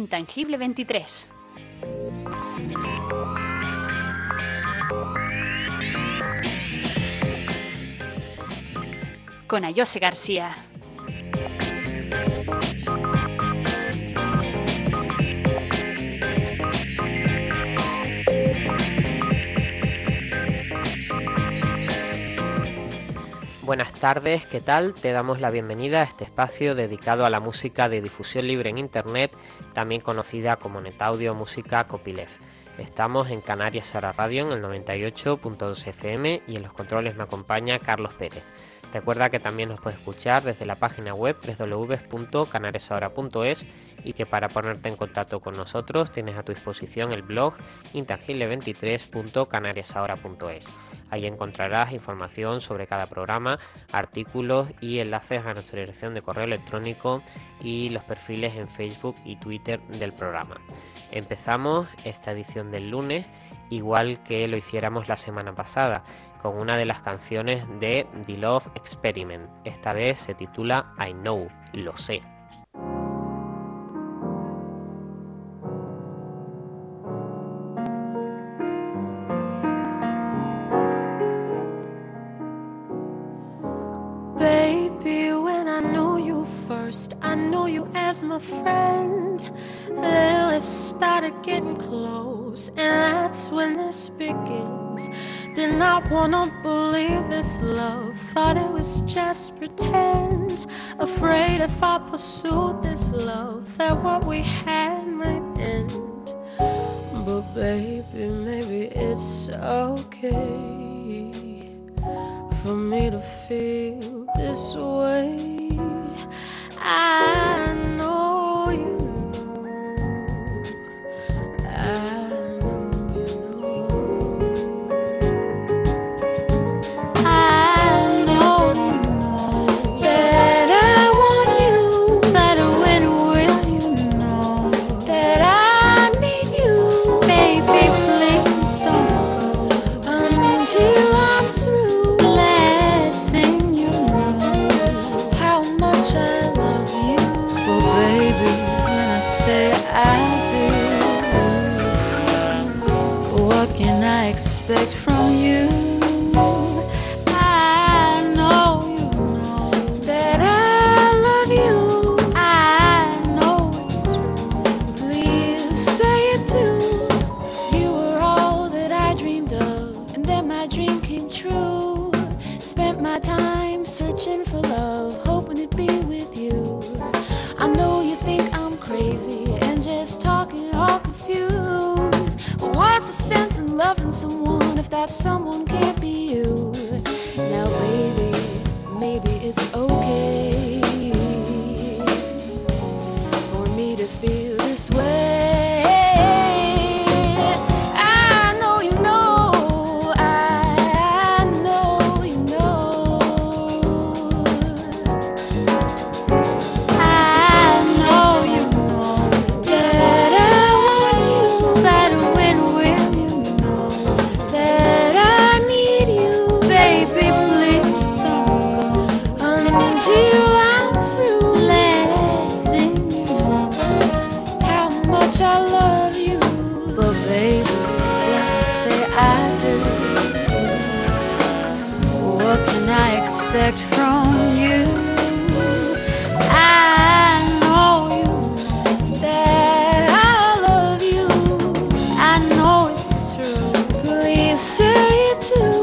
Intangible 23. Con Ayose García. Buenas tardes, ¿qué tal? Te damos la bienvenida a este espacio dedicado a la música de difusión libre en Internet, también conocida como NetAudio Música Copyleft. Estamos en Canarias Ahora Radio en el 98.2 FM y en los controles me acompaña Carlos Pérez. Recuerda que también nos puedes escuchar desde la página web www.canariasahora.es y que para ponerte en contacto con nosotros tienes a tu disposición el blog intangible23.canariasahora.es. Ahí encontrarás información sobre cada programa, artículos y enlaces a nuestra dirección de correo electrónico y los perfiles en Facebook y Twitter del programa. Empezamos esta edición del lunes igual que lo hiciéramos la semana pasada, con una de las canciones de The Love Experiment. Esta vez se titula I Know, lo sé. Baby, when I knew you first, I knew you as my friend. Then it started getting close, and that's when this begins. Did not wanna believe this love, thought it was just pretend. Afraid if I pursued this love, that what we had might end. But baby, maybe it's okay for me to feel this way. I know you know, I know you know, I know you know that I want you, that when will you know that I need you, baby, please don't go until I'm through. Letting you know how much I love you. Oh baby, when I say I do, what can I expect from you? I know you know that I love you. I know it's true. Please say it too. You were all that I dreamed of, and then my dream came true. Spent my time searching for love, hoping it'd be with you. I know you think I'm crazy and just talking all confused. But what's the sense in loving someone if that someone can't be you? Now baby, maybe it's okay for me to feel this way. I know you know, I know you know, I know you know that I want you, that when will you know that I need you, baby, please don't go until I'm through letting you know how much I love you. But baby, when I say I do, what can I expect from you? I know you know that I love you. I know it's true. Please say it too.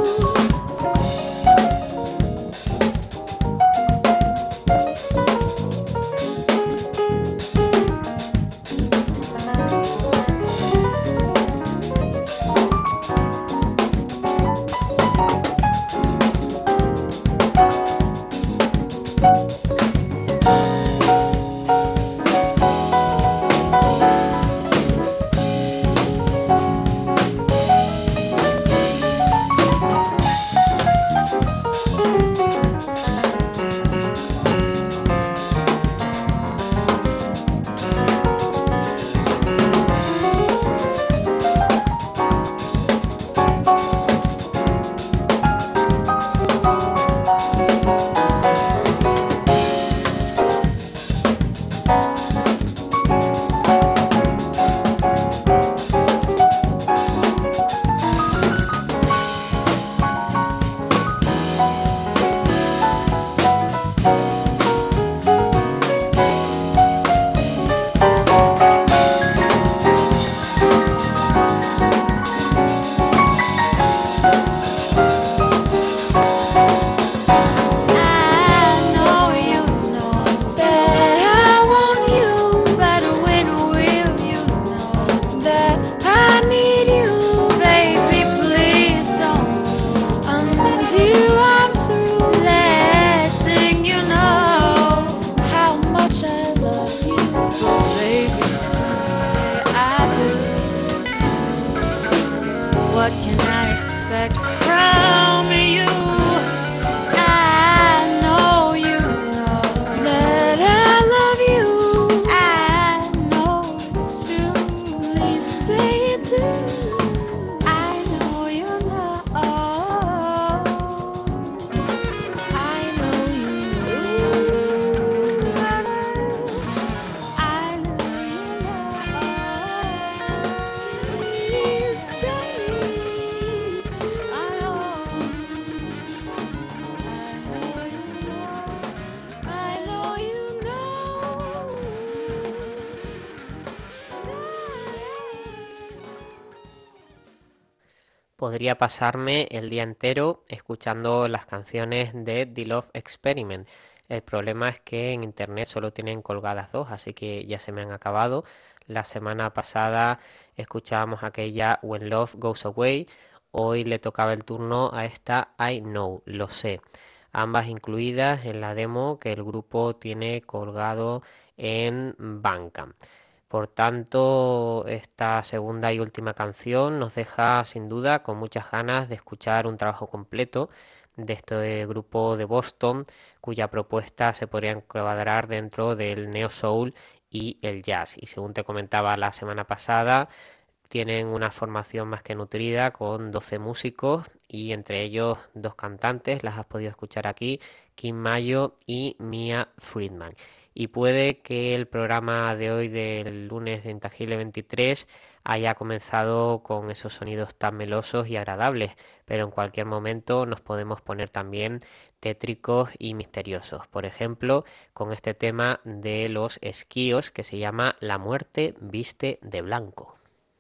Podría pasarme el día entero escuchando las canciones de The Love Experiment. El problema es que en internet solo tienen colgadas dos, así que ya se me han acabado. La semana pasada escuchábamos aquella When Love Goes Away. Hoy le tocaba el turno a esta I Know, lo sé. Ambas incluidas en la demo que el grupo tiene colgado en Bandcamp. Por tanto, esta segunda y última canción nos deja sin duda con muchas ganas de escuchar un trabajo completo de este grupo de Boston, cuya propuesta se podría encuadrar dentro del neo soul y el jazz. Y según te comentaba la semana pasada, tienen una formación más que nutrida con 12 músicos y entre ellos dos cantantes, las has podido escuchar aquí, Kim Mayo y Mia Friedman. Y puede que el programa de hoy del lunes de Intangible 23 haya comenzado con esos sonidos tan melosos y agradables, pero en cualquier momento nos podemos poner también tétricos y misteriosos. Por ejemplo, con este tema de los esquíos que se llama La muerte viste de blanco.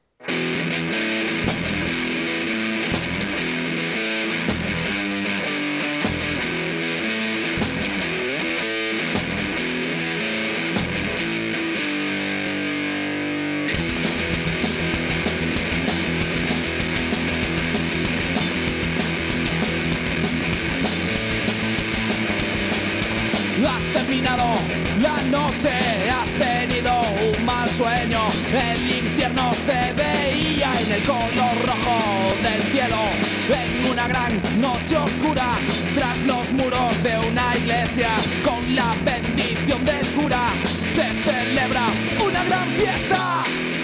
Ha terminado la noche, has tenido un mal sueño. El infierno se veía en el color rojo del cielo. En una gran noche oscura, tras los muros de una iglesia, con la bendición del cura, se celebra una gran fiesta.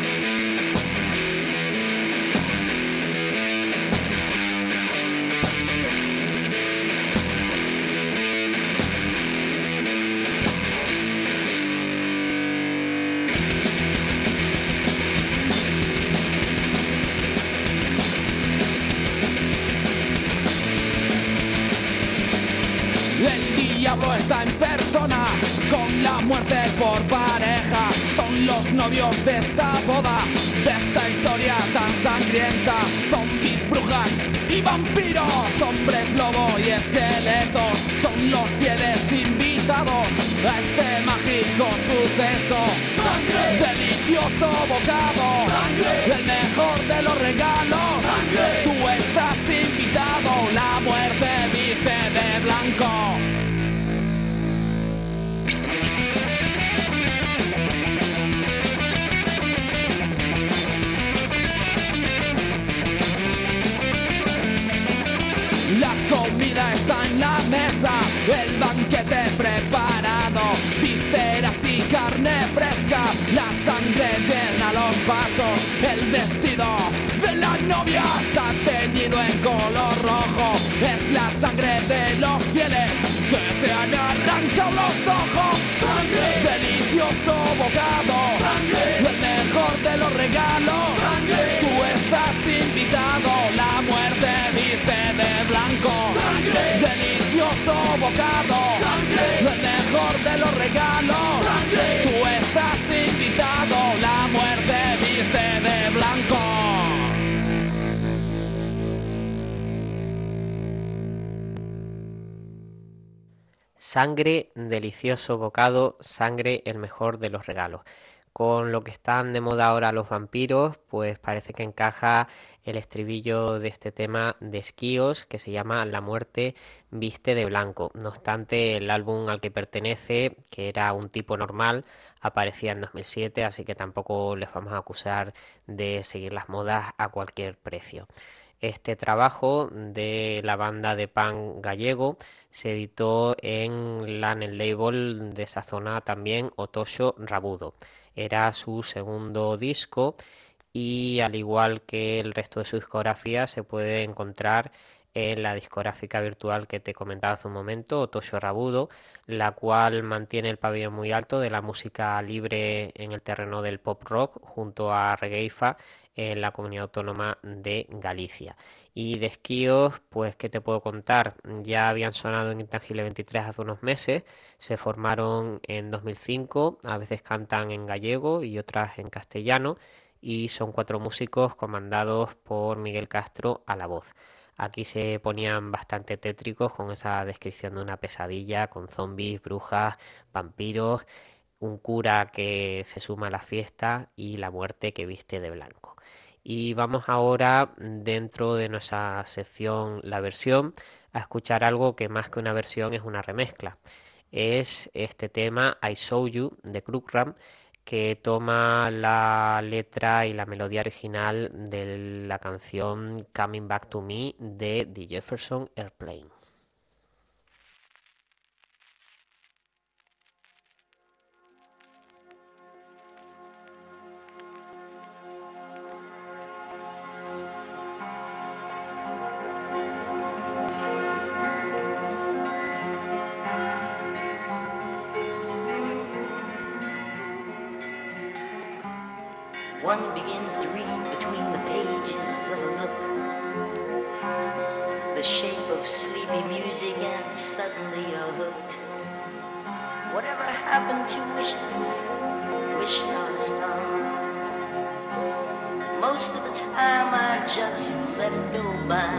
El diablo está en persona, con la muerte por pareja. Son los novios de esta boda, de esta historia tan sangrienta. Zombies, brujas y vampiros, hombres lobo y esqueletos, son los fieles invitados a este mágico suceso. ¡Sangre! Delicioso bocado, ¡sangre! El mejor de los regalos, ¡sangre! Tú estás invitado, la muerte viste de blanco. La comida está en la mesa, el banquete preparado, vísceras y carne fresca, la sangre llena los vasos, el vestido de la novia está teñido en color rojo, es la sangre de los fieles que se han arrancado los ojos. ¡Sangre! Delicioso bocado, ¡sangre! El mejor de los regalos, ¡sangre! Tú estás invitado, la muerte viste de blanco. ¡Sangre! Delicioso bocado, ¡sangre! El mejor de los regalos, ¡sangre! Tú estás invitado, la muerte viste de blanco. Sangre, delicioso bocado, sangre, el mejor de los regalos. Con lo que están de moda ahora los vampiros, pues parece que encaja el estribillo de este tema de Esquíos que se llama La muerte viste de blanco. No obstante, el álbum al que pertenece, que era Un tipo normal, aparecía en 2007, así que tampoco les vamos a acusar de seguir las modas a cualquier precio. Este trabajo de la banda de punk gallego se editó en el label de esa zona también, Otosho Rabudo. Era su segundo disco y al igual que el resto de su discografía se puede encontrar en la discográfica virtual que te comentaba hace un momento, Otosho Rabudo, la cual mantiene el pabellón muy alto de la música libre en el terreno del pop rock junto a Regueifa en la comunidad autónoma de Galicia. Y de Esquíos, pues ¿qué te puedo contar? Ya habían sonado en Intangible 23 hace unos meses, se formaron en 2005, a veces cantan en gallego y otras en castellano, y son 4 músicos comandados por Miguel Castro a la voz. Aquí se ponían bastante tétricos con esa descripción de una pesadilla con zombies, brujas, vampiros, un cura que se suma a la fiesta y la muerte que viste de blanco. Y vamos ahora, dentro de nuestra sección La Versión, a escuchar algo que más que una versión es una remezcla. Es este tema I Saw You de Krukram, que toma la letra y la melodía original de la canción Coming Back to Me de The Jefferson Airplane. One begins to read between the pages of a look, the shape of sleepy music, and suddenly you're hooked. Whatever happened to wishes, wished on a star? Most of the time I just let it go by.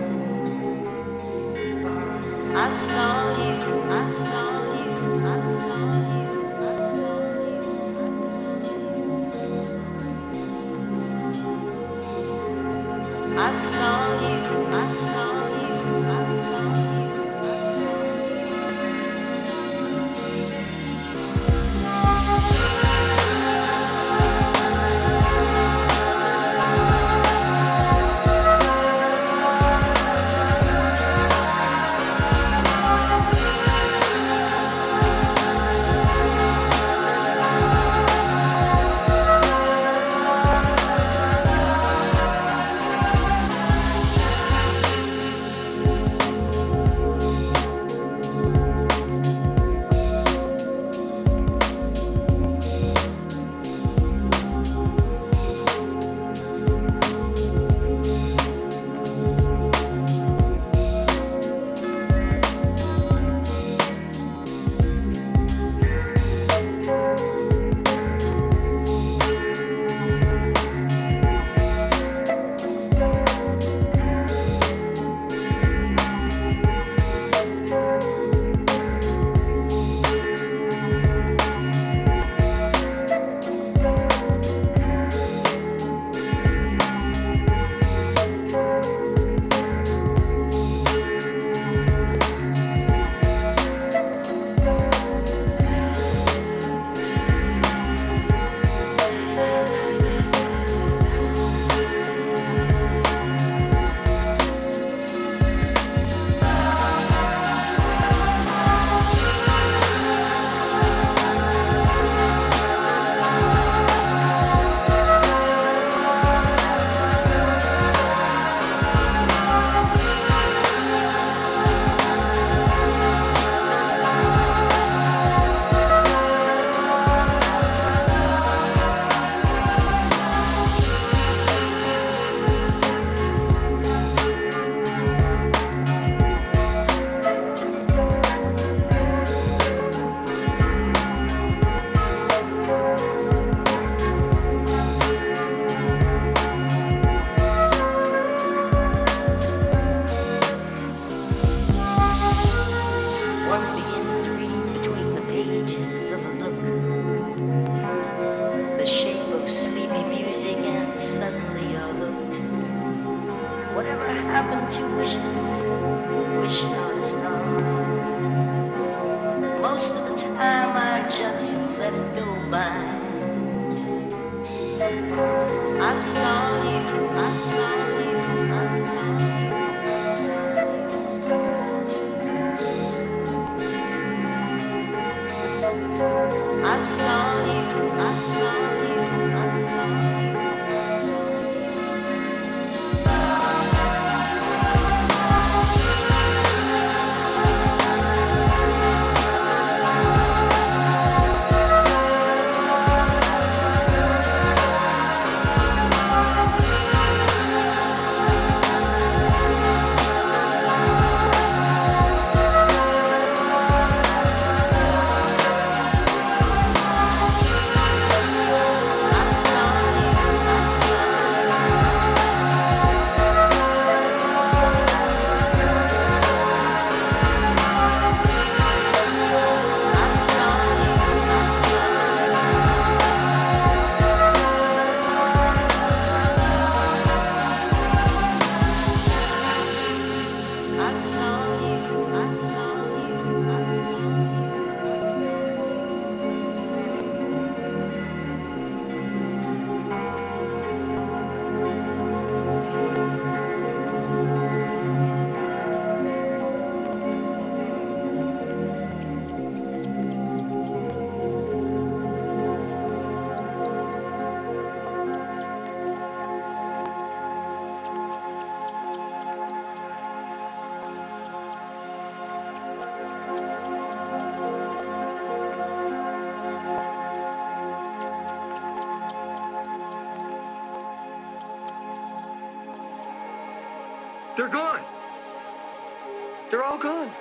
I saw you, I saw you, I saw you. I saw you, I saw you, I saw you. They're gone. They're all gone.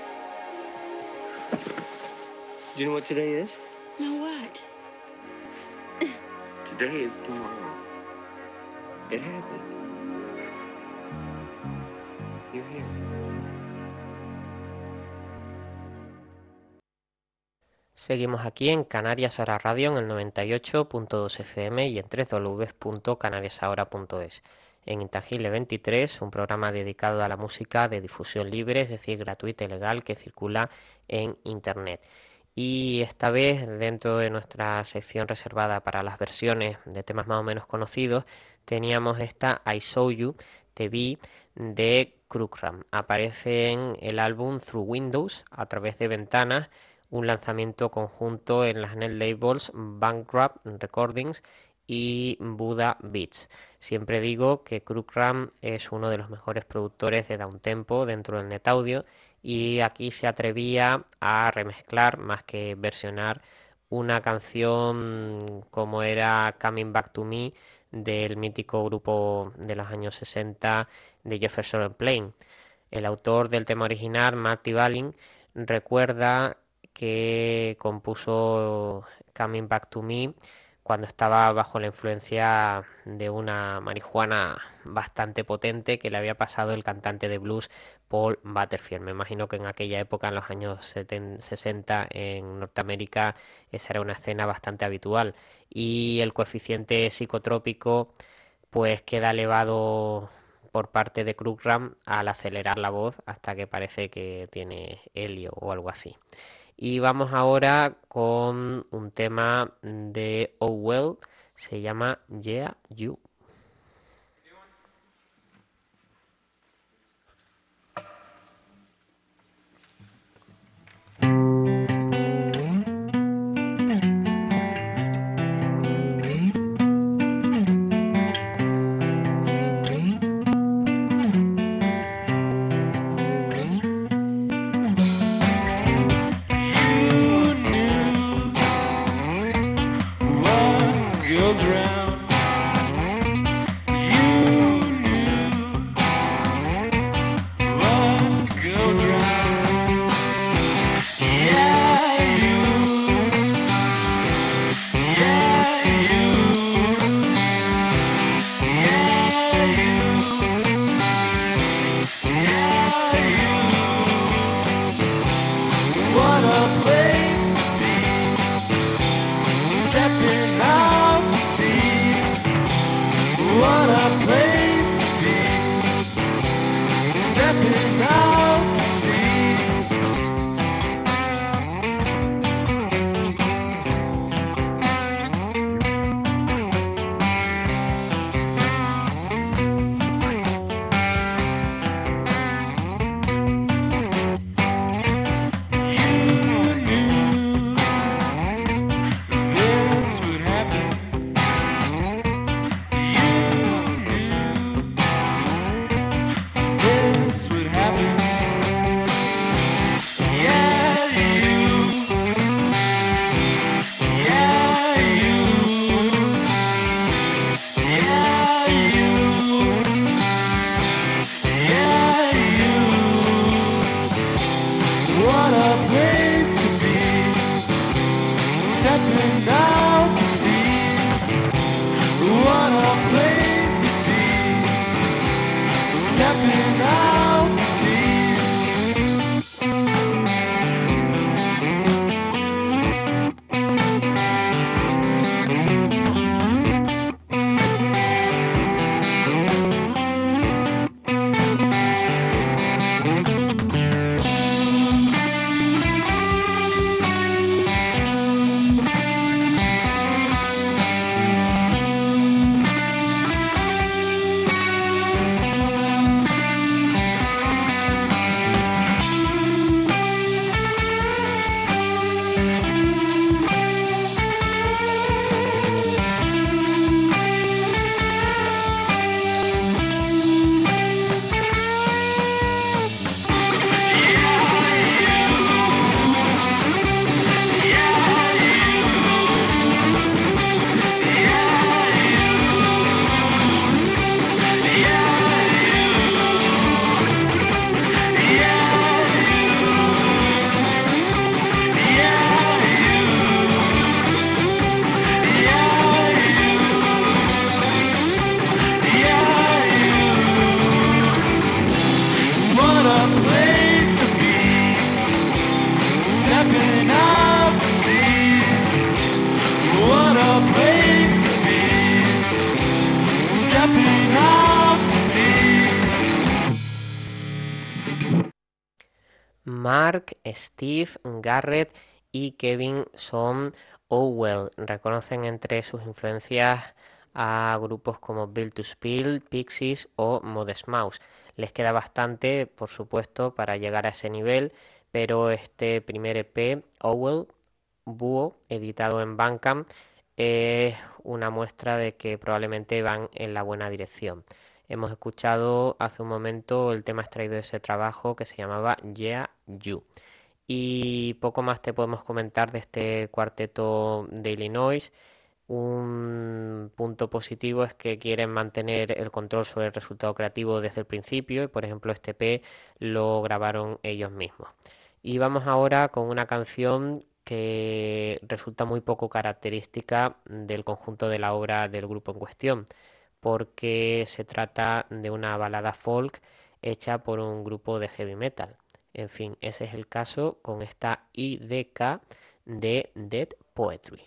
Do you know what today is? No, what? Today is tomorrow. It happened. You're here. Seguimos aquí en Canarias Ahora Radio en el 98.2 FM y en www.canariasahora.es. En Intangible 23, un programa dedicado a la música de difusión libre, es decir, gratuita y legal, que circula en Internet. Y esta vez, dentro de nuestra sección reservada para las versiones de temas más o menos conocidos, teníamos esta I Saw You, Te Vi, de Crookram. Aparece en el álbum Through Windows, a través de ventanas, un lanzamiento conjunto en las net labels Bankrupt Recordings y Buddha Beats. Siempre digo que Crookram es uno de los mejores productores de downtempo dentro del net audio, y aquí se atrevía a remezclar más que versionar una canción como era Coming Back to Me del mítico grupo de los años 60 de Jefferson Airplane. El autor del tema original, Marty Balin, recuerda que compuso Coming Back to Me cuando estaba bajo la influencia de una marihuana bastante potente que le había pasado el cantante de blues Paul Butterfield. Me imagino que en aquella época, en los años 60, en Norteamérica, esa era una escena bastante habitual. Y el coeficiente psicotrópico pues queda elevado por parte de Crookram al acelerar la voz hasta que parece que tiene helio o algo así. Y vamos ahora con un tema de Oh Well, se llama Yeah You. Mark, Steve, Garrett y Kevin son Owell. Reconocen entre sus influencias a grupos como Built to Spill, Pixies o Modest Mouse. Les queda bastante, por supuesto, para llegar a ese nivel, pero este primer EP, Owell, Búho, editado en Bandcamp, es una muestra de que probablemente van en la buena dirección. Hemos escuchado hace un momento el tema extraído de ese trabajo que se llamaba Yeah You. Y poco más te podemos comentar de este cuarteto de Illinois. Un punto positivo es que quieren mantener el control sobre el resultado creativo desde el principio y por ejemplo este EP lo grabaron ellos mismos. Y vamos ahora con una canción que resulta muy poco característica del conjunto de la obra del grupo en cuestión, porque se trata de una balada folk hecha por un grupo de heavy metal. En fin, ese es el caso con esta IDK de Dead Poetry.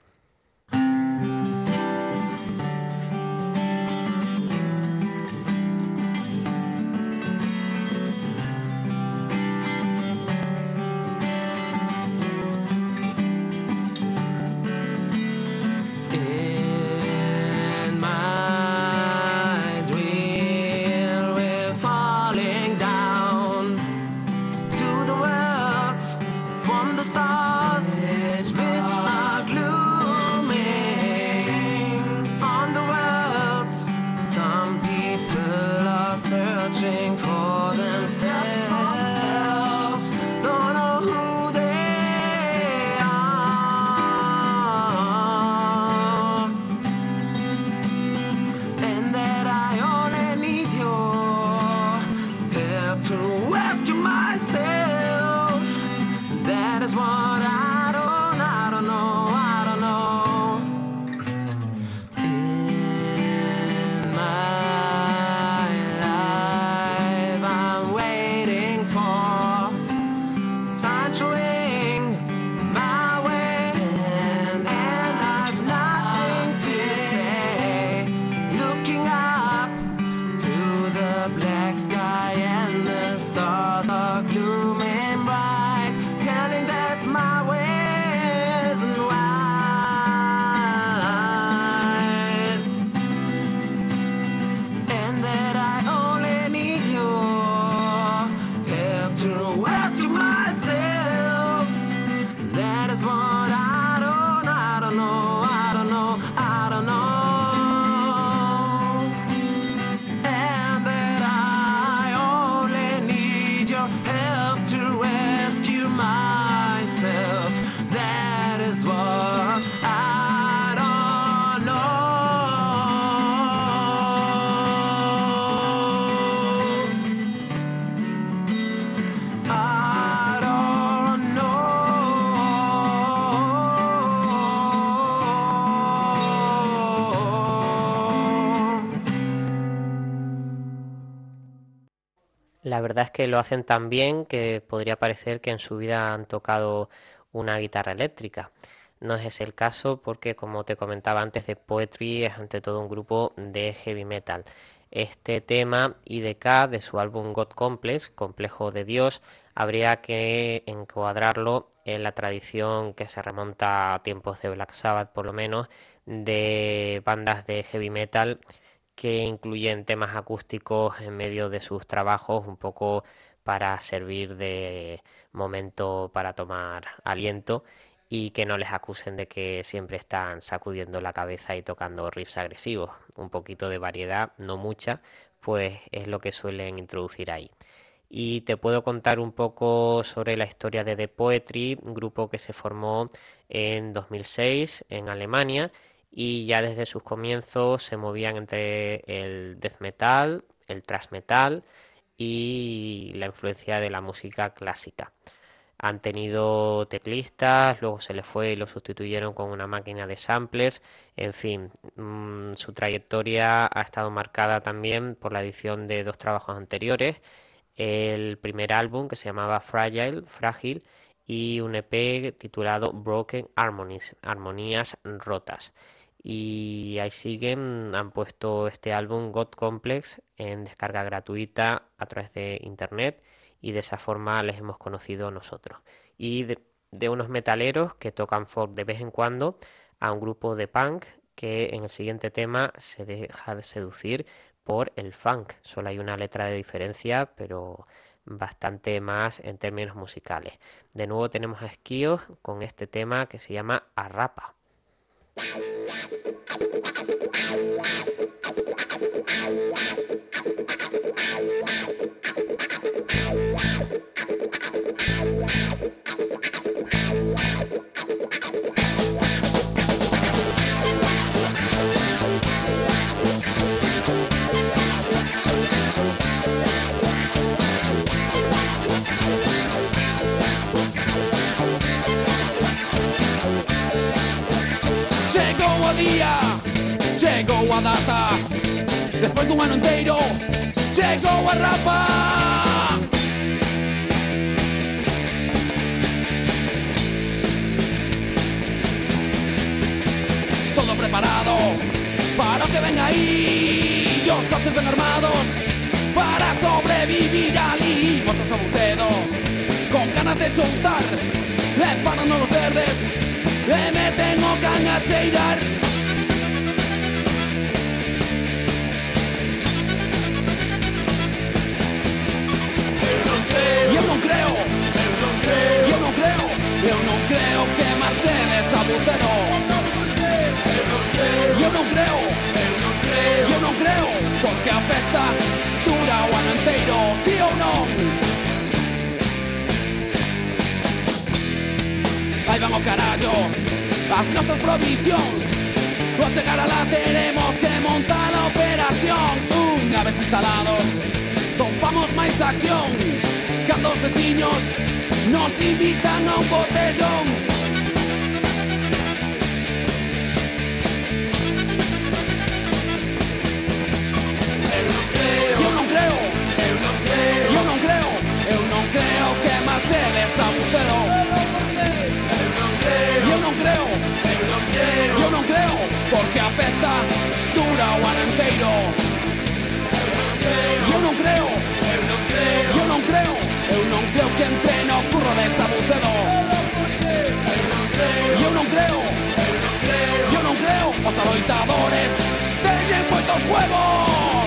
In my dream, we're falling down to the words from the stars, which are glooming on the world. Some people are searching for themselves, don't know who they are, and that I only need your help to rescue myself. That is what I don't know. In my life, I'm waiting for sunshine my way, and I've nothing to say. Looking up to the black sky and the stars are glooming bright, telling that my way isn't right, and that I only need your help to rescue myself. That is what I don't know. And that I only need your help to rescue myself. That is what I don't know. I don't know. La verdad es que lo hacen tan bien que podría parecer que en su vida han tocado una guitarra eléctrica. No es ese el caso porque, como te comentaba antes, The Poetry es ante todo un grupo de heavy metal. Este tema IDK de su álbum God Complex, Complejo de Dios, habría que encuadrarlo en la tradición que se remonta a tiempos de Black Sabbath, por lo menos, de bandas de heavy metal que incluyen temas acústicos en medio de sus trabajos, un poco para servir de momento para tomar aliento y que no les acusen de que siempre están sacudiendo la cabeza y tocando riffs agresivos. Un poquito de variedad, no mucha, pues es lo que suelen introducir ahí. Y te puedo contar un poco sobre la historia de The Poetry, un grupo que se formó en 2006 en Alemania y ya desde sus comienzos se movían entre el death metal, el thrash metal y la influencia de la música clásica. Han tenido teclistas, luego se les fue y lo sustituyeron con una máquina de samplers. En fin, su trayectoria ha estado marcada también por la edición de dos trabajos anteriores. El primer álbum que se llamaba Frágil, y un EP titulado Broken Harmonies, Armonías Rotas. Y ahí siguen, han puesto este álbum God Complex en descarga gratuita a través de internet y de esa forma les hemos conocido nosotros. Y de unos metaleros que tocan folk de vez en cuando a un grupo de punk que en el siguiente tema se deja de seducir por el funk. Solo hay una letra de diferencia, pero bastante más en términos musicales. De nuevo tenemos a Esquíos con este tema que se llama Arrapa. Chegou a data, despois dun ano inteiro, chegou a rapa. Todo preparado para o que ven aí, os coches ben armados para sobrevivir ali. Mozos a bucedo, con ganas de chontar, levaron los verdes e meten o can a cheirar. Eu non creo que marchedes a bucero. Eu non creo, porque a festa dura o ano inteiro, sí ou non? Aí van o carallo as nosas provisións. Ao chegar a la teremos que montar a operación. Unha vez instalados, topamos máis acción cando os veciños nos invitan a un botellón. Eu non creo que marchedes a bucero. Eu non creo, porque a festa dura o ano inteiro. Eu non creo que entre no curro de Sabucedo. Eu non creo, os aloitadores teñen moitos huevos.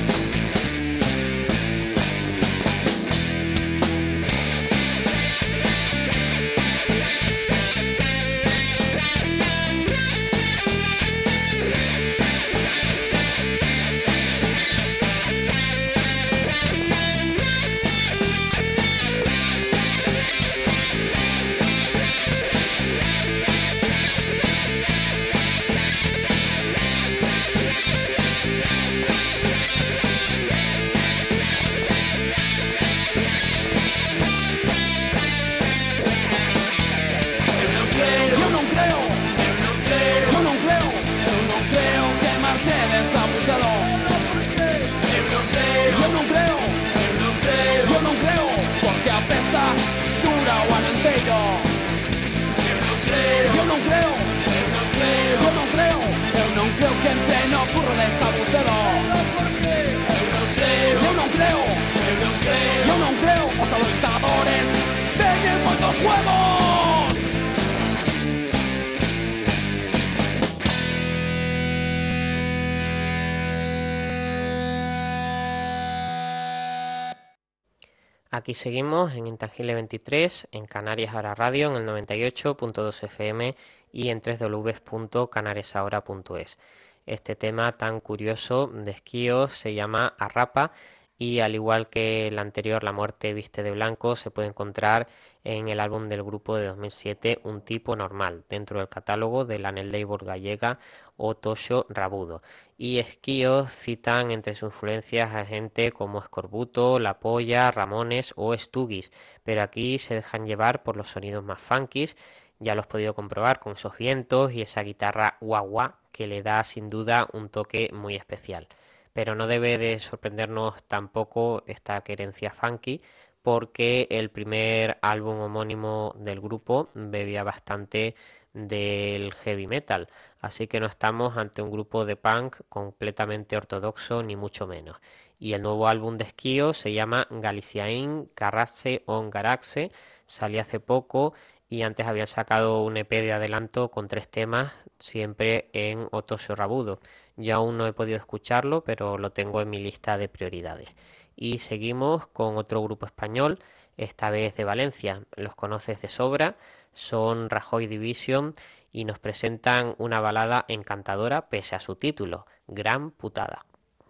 Aquí seguimos en Intangible 23, en Canarias Ahora Radio, en el 98.2 FM y en www.canariasahora.es. Este tema tan curioso de Esquíos se llama Arrapa y, al igual que el anterior, La muerte viste de blanco, se puede encontrar en el álbum del grupo de 2007 Un tipo normal, dentro del catálogo de la Neil Labor gallega o Toxo Rabudo. Y Esquíos citan entre sus influencias a gente como Escorbuto, La Polla, Ramones o Stugis, pero aquí se dejan llevar por los sonidos más funkis. Ya lo has podido comprobar con esos vientos y esa guitarra guagua que le da sin duda un toque muy especial. Pero no debe de sorprendernos tampoco esta querencia funky, porque el primer álbum homónimo del grupo bebía bastante del heavy metal, así que no estamos ante un grupo de punk completamente ortodoxo ni mucho menos. y el nuevo álbum de Esquío se llama Galiciaín Carrasce on Garaxe, salió hace poco y antes habían sacado un EP de adelanto con 3 temas, siempre en Otosio Rabudo. Yo aún no he podido escucharlo, pero lo tengo en mi lista de prioridades. Y seguimos con otro grupo español, esta vez de Valencia. Los conoces de sobra, son Rajoy Division y nos presentan una balada encantadora pese a su título, Gran Putada.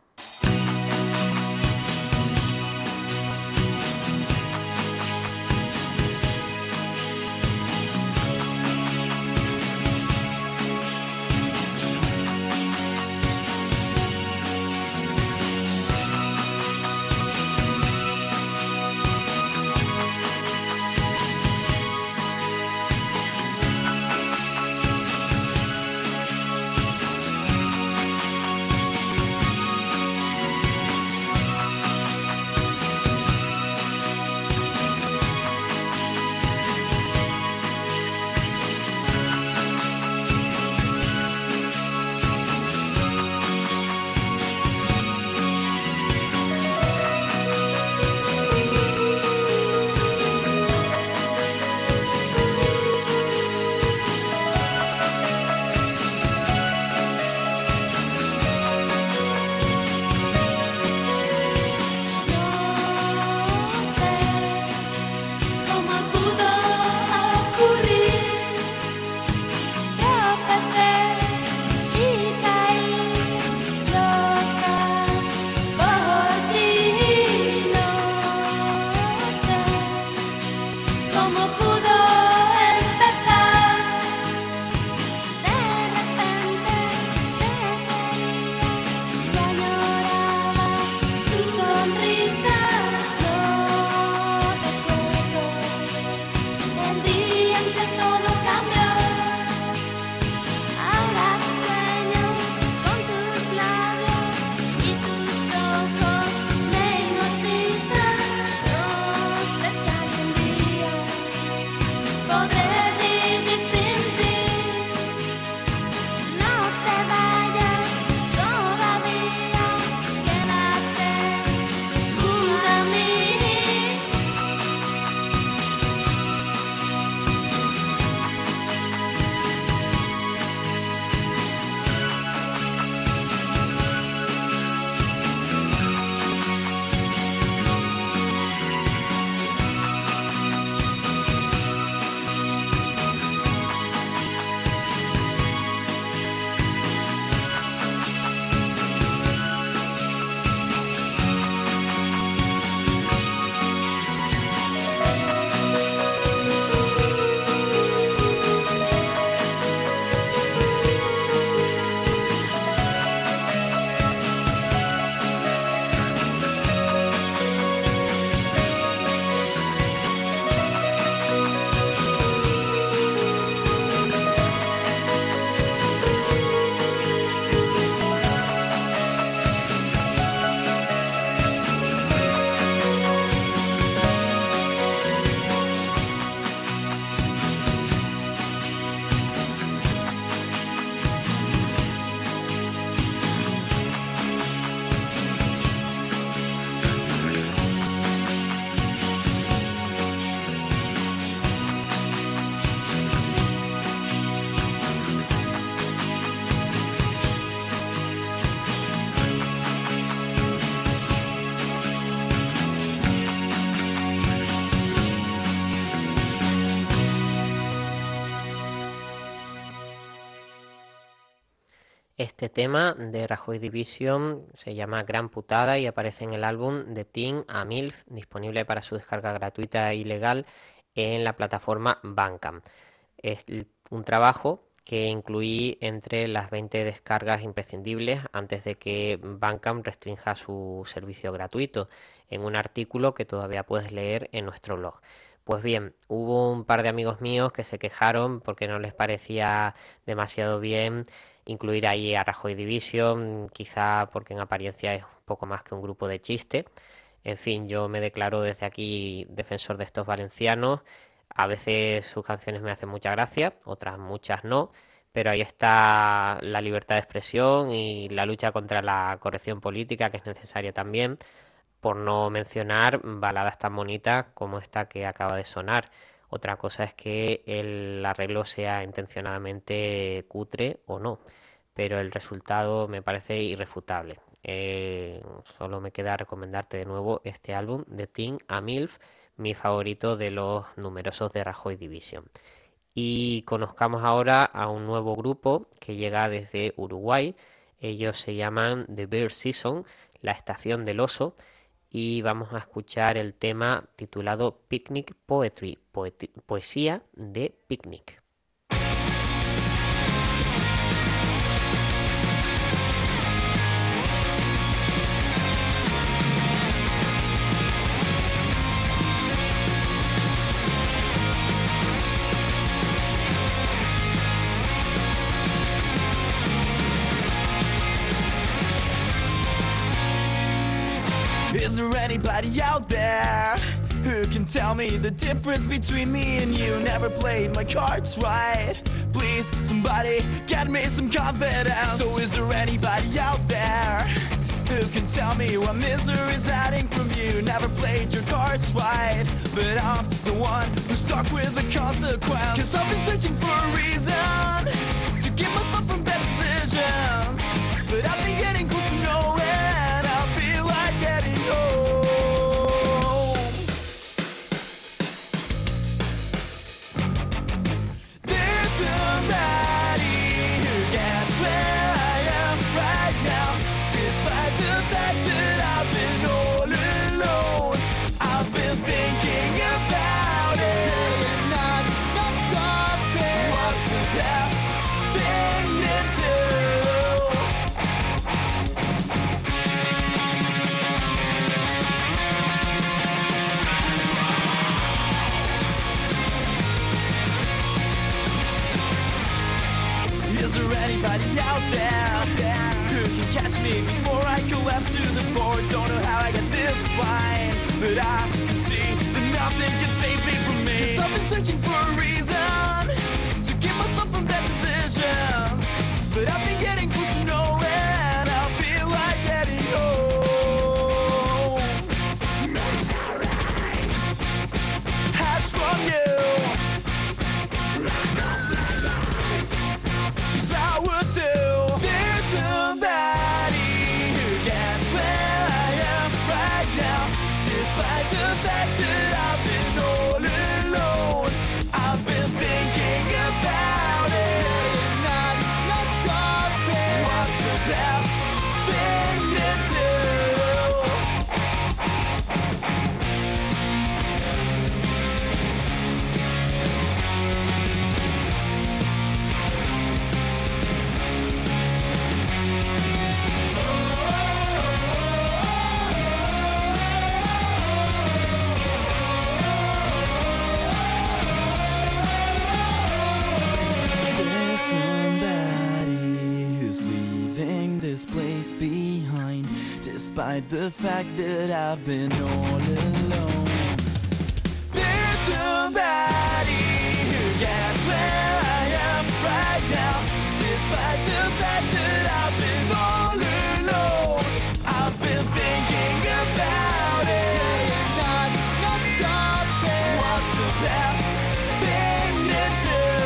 Este tema de Rajoy Division se llama Gran Putada y aparece en el álbum de Teen a MILF, disponible para su descarga gratuita y legal en la plataforma Bandcamp. Es un trabajo que incluí entre las 20 descargas imprescindibles antes de que Bandcamp restrinja su servicio gratuito, en un artículo que todavía puedes leer en nuestro blog. Pues bien, hubo un par de amigos míos que se quejaron porque no les parecía demasiado bien incluir ahí a Rajoy Division, quizá porque en apariencia es un poco más que un grupo de chiste. En fin, yo me declaro desde aquí defensor de estos valencianos. A veces sus canciones me hacen mucha gracia, otras muchas no, pero ahí está la libertad de expresión y la lucha contra la corrección política, que es necesaria también, por no mencionar baladas tan bonitas como esta que acaba de sonar. Otra cosa es que el arreglo sea intencionadamente cutre o no, pero el resultado me parece irrefutable. Solo me queda recomendarte de nuevo este álbum de Teen a MILF, mi favorito de los numerosos de Rajoy Division. Y conozcamos ahora a un nuevo grupo que llega desde Uruguay. Ellos se llaman The Bird Season, la estación del oso, y vamos a escuchar el tema titulado Picnic Poetry, poesía de picnic. Is there anybody out there who can tell me the difference between me and you? Never played my cards right. Please, somebody get me some confidence. So is there anybody out there who can tell me what misery's hiding from you? Never played your cards right, but I'm the one who's stuck with the consequence. Cause I've been searching for a reason to keep myself from bad decisions, but I've been getting close to nowhere. Anybody out there who can catch me before I collapse to the floor? Don't know how I got this blind, but I can see that nothing can save me from me. Cause I've been searching for a reason to keep myself from bad decisions, but I've been getting close to nowhere, and I feel like getting home. That's alright. Hides from you. I would do. There's somebody who gets where I am right now, despite the fact that I've been all alone. I've been thinking about it. Day and night, it's not stopping. What's the best thing to do? Place behind, despite the fact that I've been all alone. There's somebody who gets where I am right now, despite the fact that I've been all alone. I've been thinking about it. Day and night, it's not stopping. What's the best thing to do?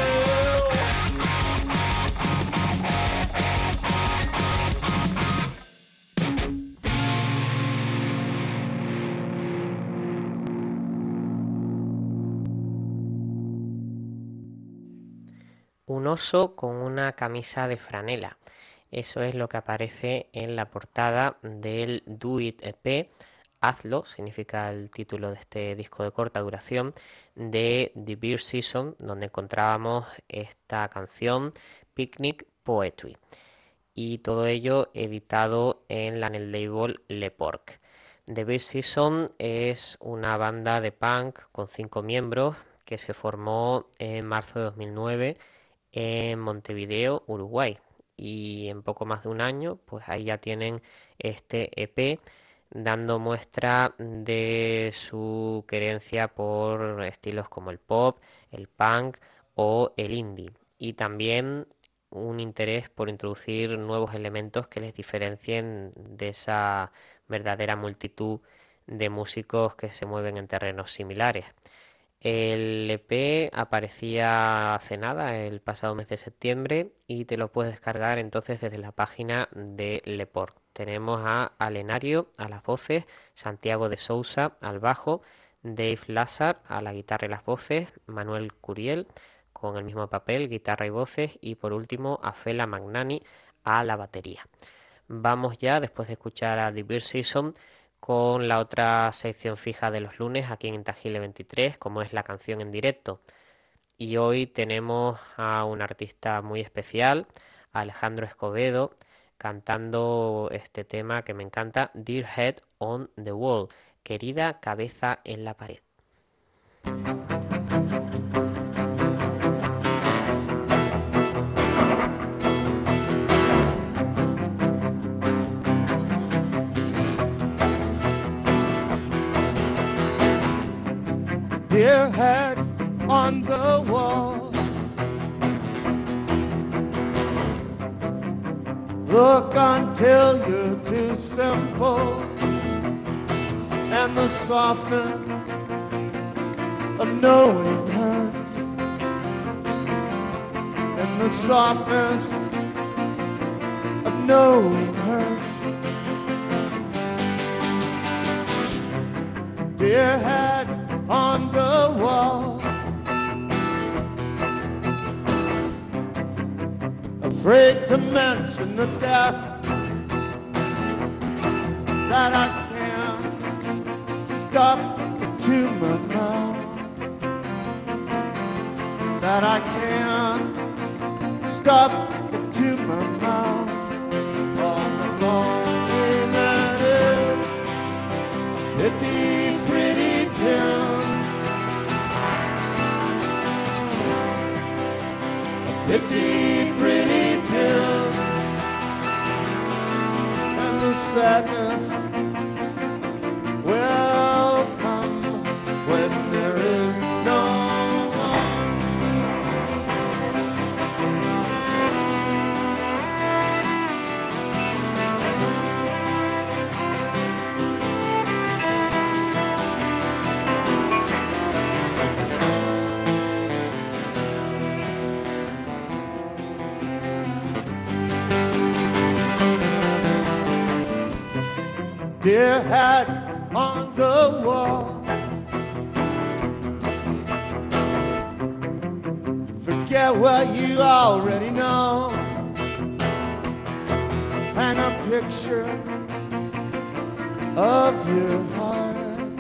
Un oso con una camisa de franela. Eso es lo que aparece en la portada del Do It EP. Hazlo, significa el título de este disco de corta duración de The Beer Season, donde encontrábamos esta canción Picnic Poetry. Y todo ello editado en la label Le Porc. The Beer Season es una banda de punk con 5 miembros que se formó en marzo de 2009 en Montevideo, Uruguay, y en poco más de un año pues ahí ya tienen este EP dando muestra de su querencia por estilos como el pop, el punk o el indie, y también un interés por introducir nuevos elementos que les diferencien de esa verdadera multitud de músicos que se mueven en terrenos similares. El EP aparecía hace nada, el pasado mes de septiembre, y te lo puedes descargar entonces desde la página de Leport. Tenemos a Alenario a las voces, Santiago de Sousa al bajo, Dave Lazar a la guitarra y las voces, Manuel Curiel con el mismo papel, guitarra y voces, y por último a Fela Magnani a la batería. Vamos ya, después de escuchar a The Beer Season, con la otra sección fija de los lunes aquí en Intangile 23, como es la canción en directo. Y hoy tenemos a un artista muy especial, Alejandro Escovedo, cantando este tema que me encanta, Dear Head on the Wall, querida cabeza en la pared. Dear head on the wall, look until you're too simple, and the softness of knowing hurts, and the softness of knowing hurts. Dear head on the wall, afraid to mention the death that I can't stop to my mouth, that I can't stop to my mouth. All alone that is, it'd be pretty dim. Pretty, pretty pill, and the sadness will come when there is no one. Dear head on the wall, forget what you already know. Hang a picture of your heart,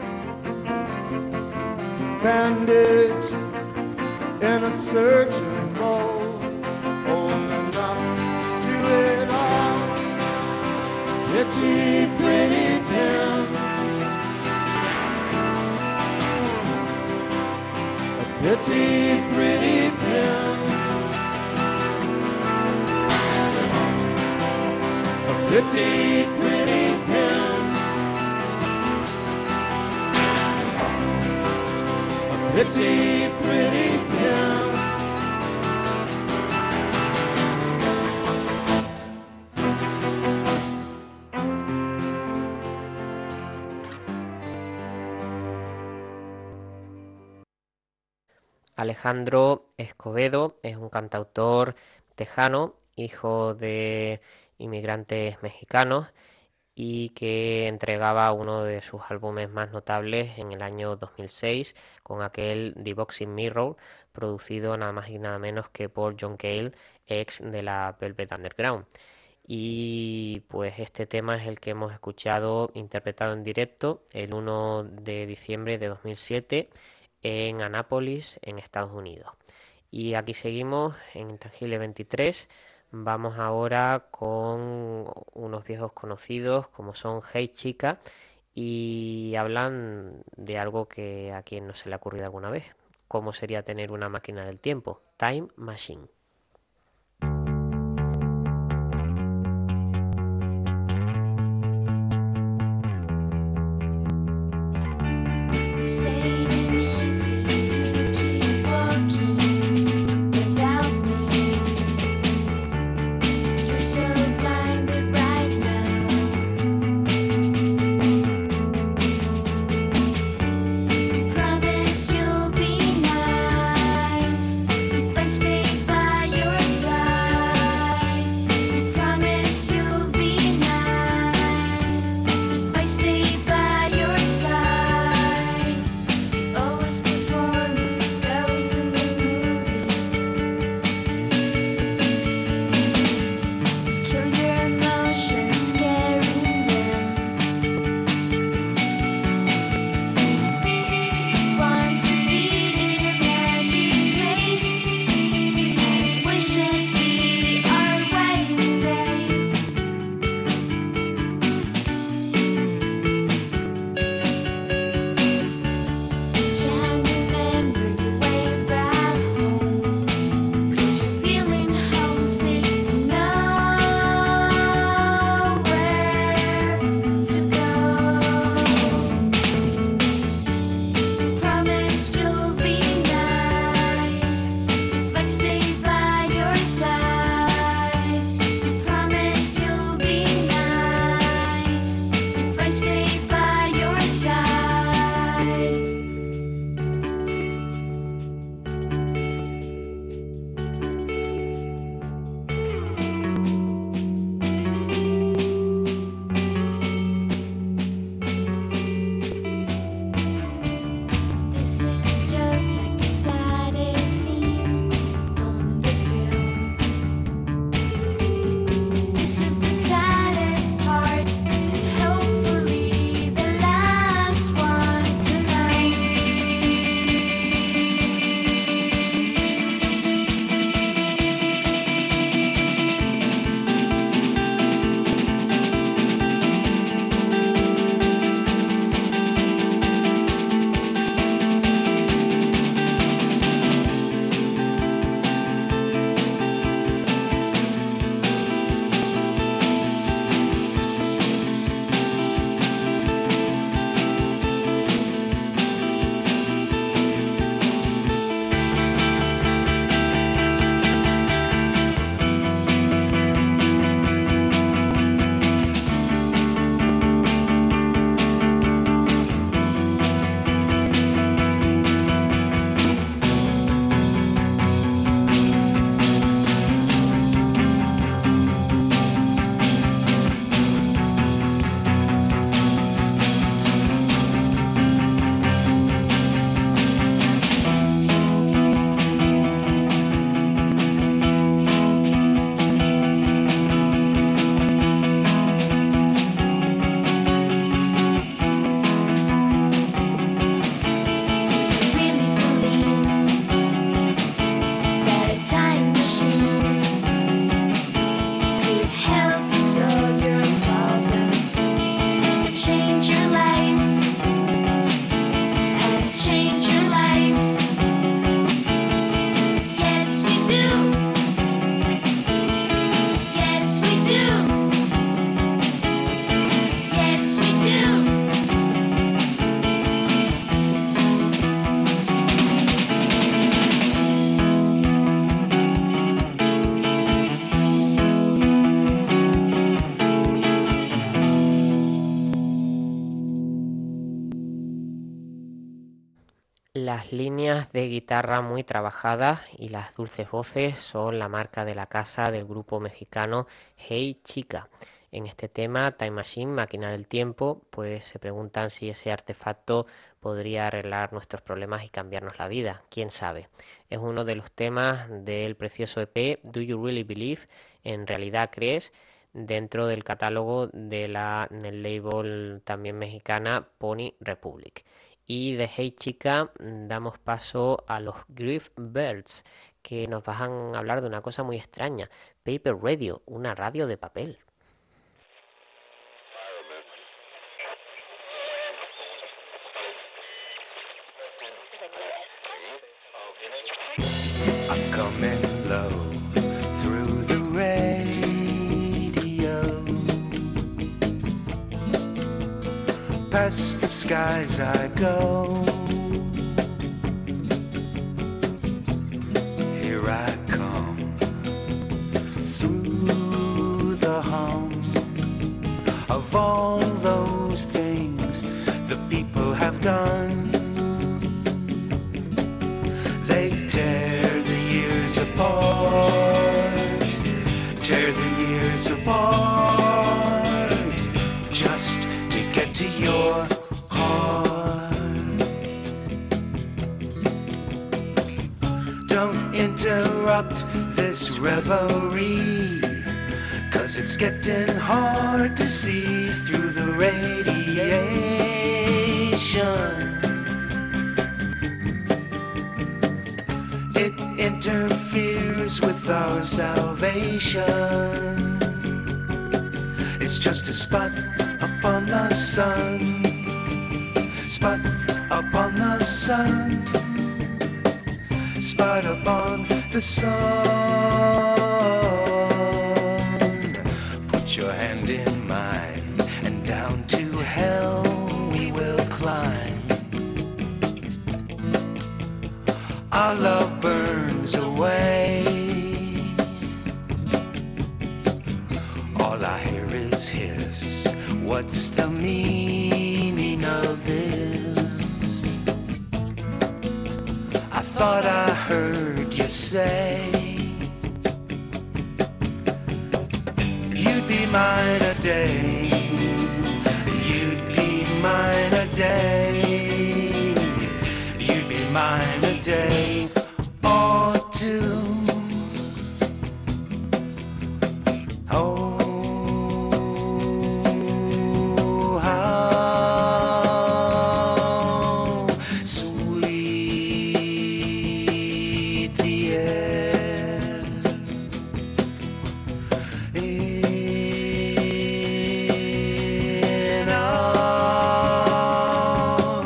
bandage in a surgeon mold, holding on to it all. Pretty, pretty pen, a pretty, pretty pen, a pretty, pretty pen, a pretty, pretty pen. Alejandro Escovedo es un cantautor tejano, hijo de inmigrantes mexicanos, y que entregaba uno de sus álbumes más notables en el año 2006 con aquel The Boxing Mirror, producido nada más y nada menos que por John Cale, ex de la Velvet Underground. Y pues este tema es el que hemos escuchado interpretado en directo el 1 de diciembre de 2007 en Annapolis, en Estados Unidos. Y aquí seguimos en Intangile 23. Vamos ahora con unos viejos conocidos como son Hey Chica, y hablan de algo que a quien no se le ha ocurrido alguna vez: cómo sería tener una máquina del tiempo, Time Machine. Easy to keep walking without me. Las líneas de guitarra muy trabajadas y las dulces voces son la marca de la casa del grupo mexicano Hey Chica. En este tema, Time Machine, Máquina del Tiempo, pues se preguntan si ese artefacto podría arreglar nuestros problemas y cambiarnos la vida. ¿Quién sabe? Es uno de los temas del precioso EP Do You Really Believe? ¿En realidad crees? Dentro del catálogo del label también mexicana Pony Republic. Y de Hey Chica damos paso a los Grief Birds, que nos van a hablar de una cosa muy extraña, Paper Radio, una radio de papel. I'm coming low through the radio, past the skies I go. Here I come through the hum of all those things the people have done. They tear the years apart, tear the years apart, just to get to your heart. Don't interrupt this revelry, 'cause it's getting hard to see through the radiation. It interferes with our salvation. It's just a spot upon the sun, spot upon the sun, spot upon the sun. Put your hand in mine, and down to hell we will climb. Our love burns away. All I hear is hiss. What's the meaning of this? I thought I heard you say you'd be mine a day. You'd be mine a day. You'd be mine a day or two. Oh, how sweet the air in our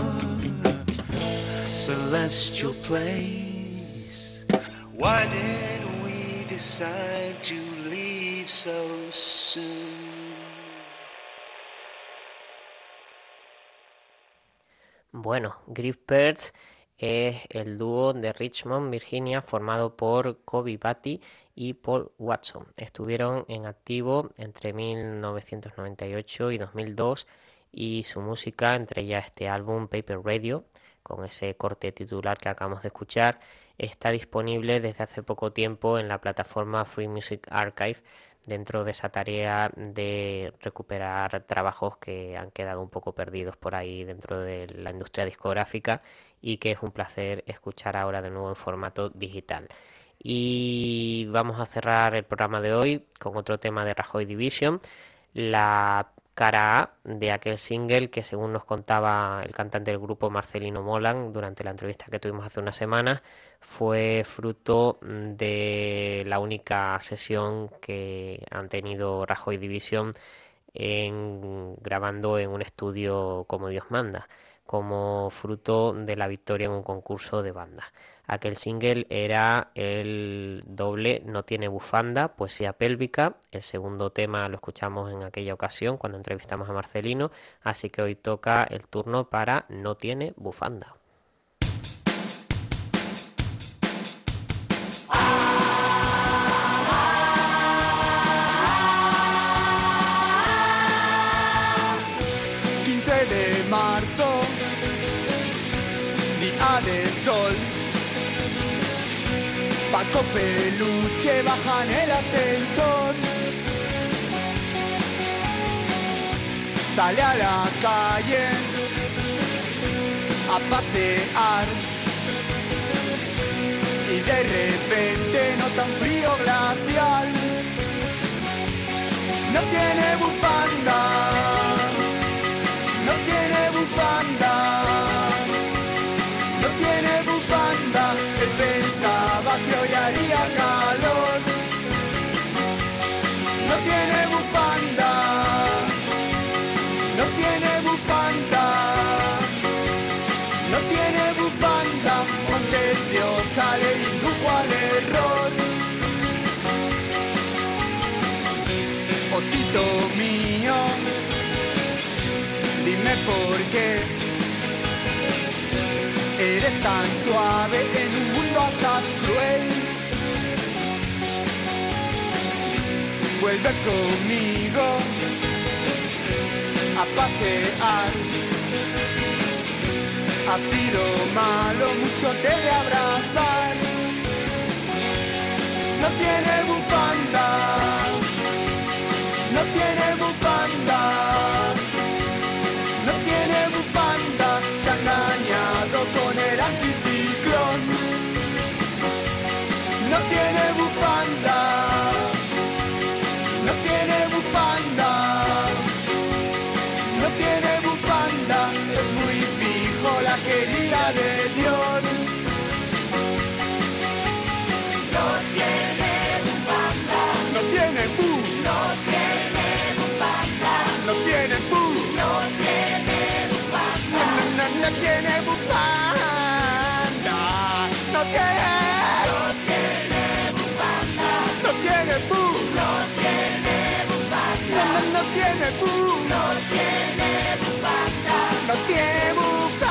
celestial place. Why did we decide to leave so soon? Bueno, Grief Birds es el dúo de Richmond, Virginia, formado por Kobe Batty y Paul Watson. Estuvieron en activo entre 1998 y 2002 y su música, entre ellas este álbum Paper Radio, con ese corte titular que acabamos de escuchar, está disponible desde hace poco tiempo en la plataforma Free Music Archive, dentro de esa tarea de recuperar trabajos que han quedado un poco perdidos por ahí dentro de la industria discográfica y que es un placer escuchar ahora de nuevo en formato digital. Y vamos a cerrar el programa de hoy con otro tema de Rajoy Division, la cara A de aquel single que, según nos contaba el cantante del grupo Marcelino Molan durante la entrevista que tuvimos hace unas semanas, fue fruto de la única sesión que han tenido Rajoy Division grabando en un estudio como Dios manda, como fruto de la victoria en un concurso de banda. Aquel single era el doble No tiene bufanda, poesía pélvica. El segundo tema lo escuchamos en aquella ocasión cuando entrevistamos a Marcelino, así que hoy toca el turno para No tiene bufanda. De marzo, día de Paco Peluche bajan el ascensor. Sale a la calle a pasear y de repente nota un frío glacial. No tiene bufanda, no tiene bufanda, no tiene bufanda. Él pensaba que hoy haría calor. No tiene bufanda, no tiene bufanda, no tiene bufanda. Montes de Oca le indujo al error. Osito mío, dime por qué eres tan suave en un mundo tan cruel. Vuelve conmigo a pasear. Ha sido malo, mucho te de abrazar. No tiene bufanda, no tiene bufanda, no tiene bufanda. Se ha engañado con el anticiclón. No tiene bufanda, no tiene bufanda, no tiene bufanda. Es muy fijo la querida de Dios. No tiene bufanda, no tiene bufanda. No tiene bufanda, no tiene bufanda, no tiene bufanda, no tiene bufanda, no tiene bufanda, no tiene bufanda, no tiene bufanda, no tiene bufanda.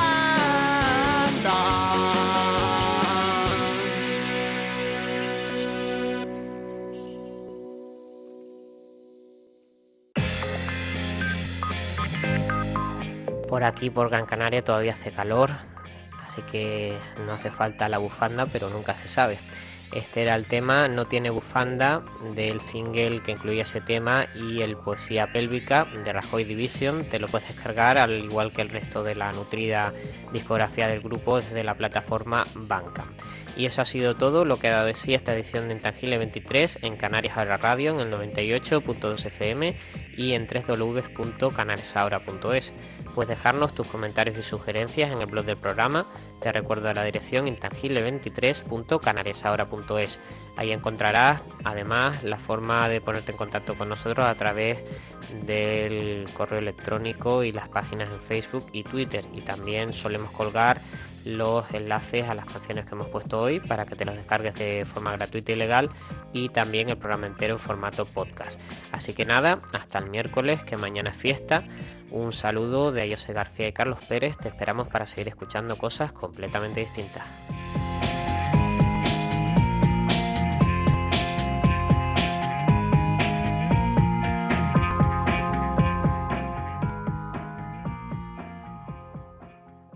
Por aquí, por Gran Canaria, todavía hace calor, así que no hace falta la bufanda, pero nunca se sabe. Este era el tema No tiene bufanda del single que incluía ese tema y el Poesía Pélvica de Rajoy Division. Te lo puedes descargar al igual que el resto de la nutrida discografía del grupo desde la plataforma Bandcamp. Y eso ha sido todo lo que ha dado de sí esta edición de Intangible 23 en Canarias Ahora Radio en el 98.2 FM y en www.canariasahora.es. Puedes dejarnos tus comentarios y sugerencias en el blog del programa. Te recuerdo la dirección intangible23.canariasahora.es. Ahí encontrarás además la forma de ponerte en contacto con nosotros a través del correo electrónico y las páginas en Facebook y Twitter. Y también solemos colgar los enlaces a las canciones que hemos puesto hoy para que te los descargues de forma gratuita y legal, y también el programa entero en formato podcast. Así que nada, hasta el miércoles, que mañana es fiesta. Un saludo de José García y Carlos Pérez. Te esperamos para seguir escuchando cosas completamente distintas.